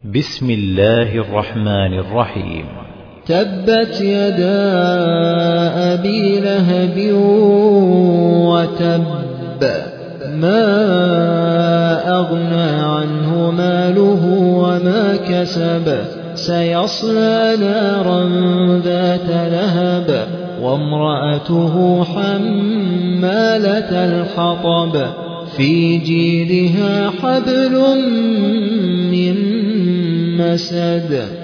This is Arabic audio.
بسم الله الرحمن الرحيم. تبت يدا أبي لهب وتب ما أغنى عنه ماله وما كسب سيصلى نارا ذات لهب وامرأته حمالة الحطب في جيدها حبل من مسد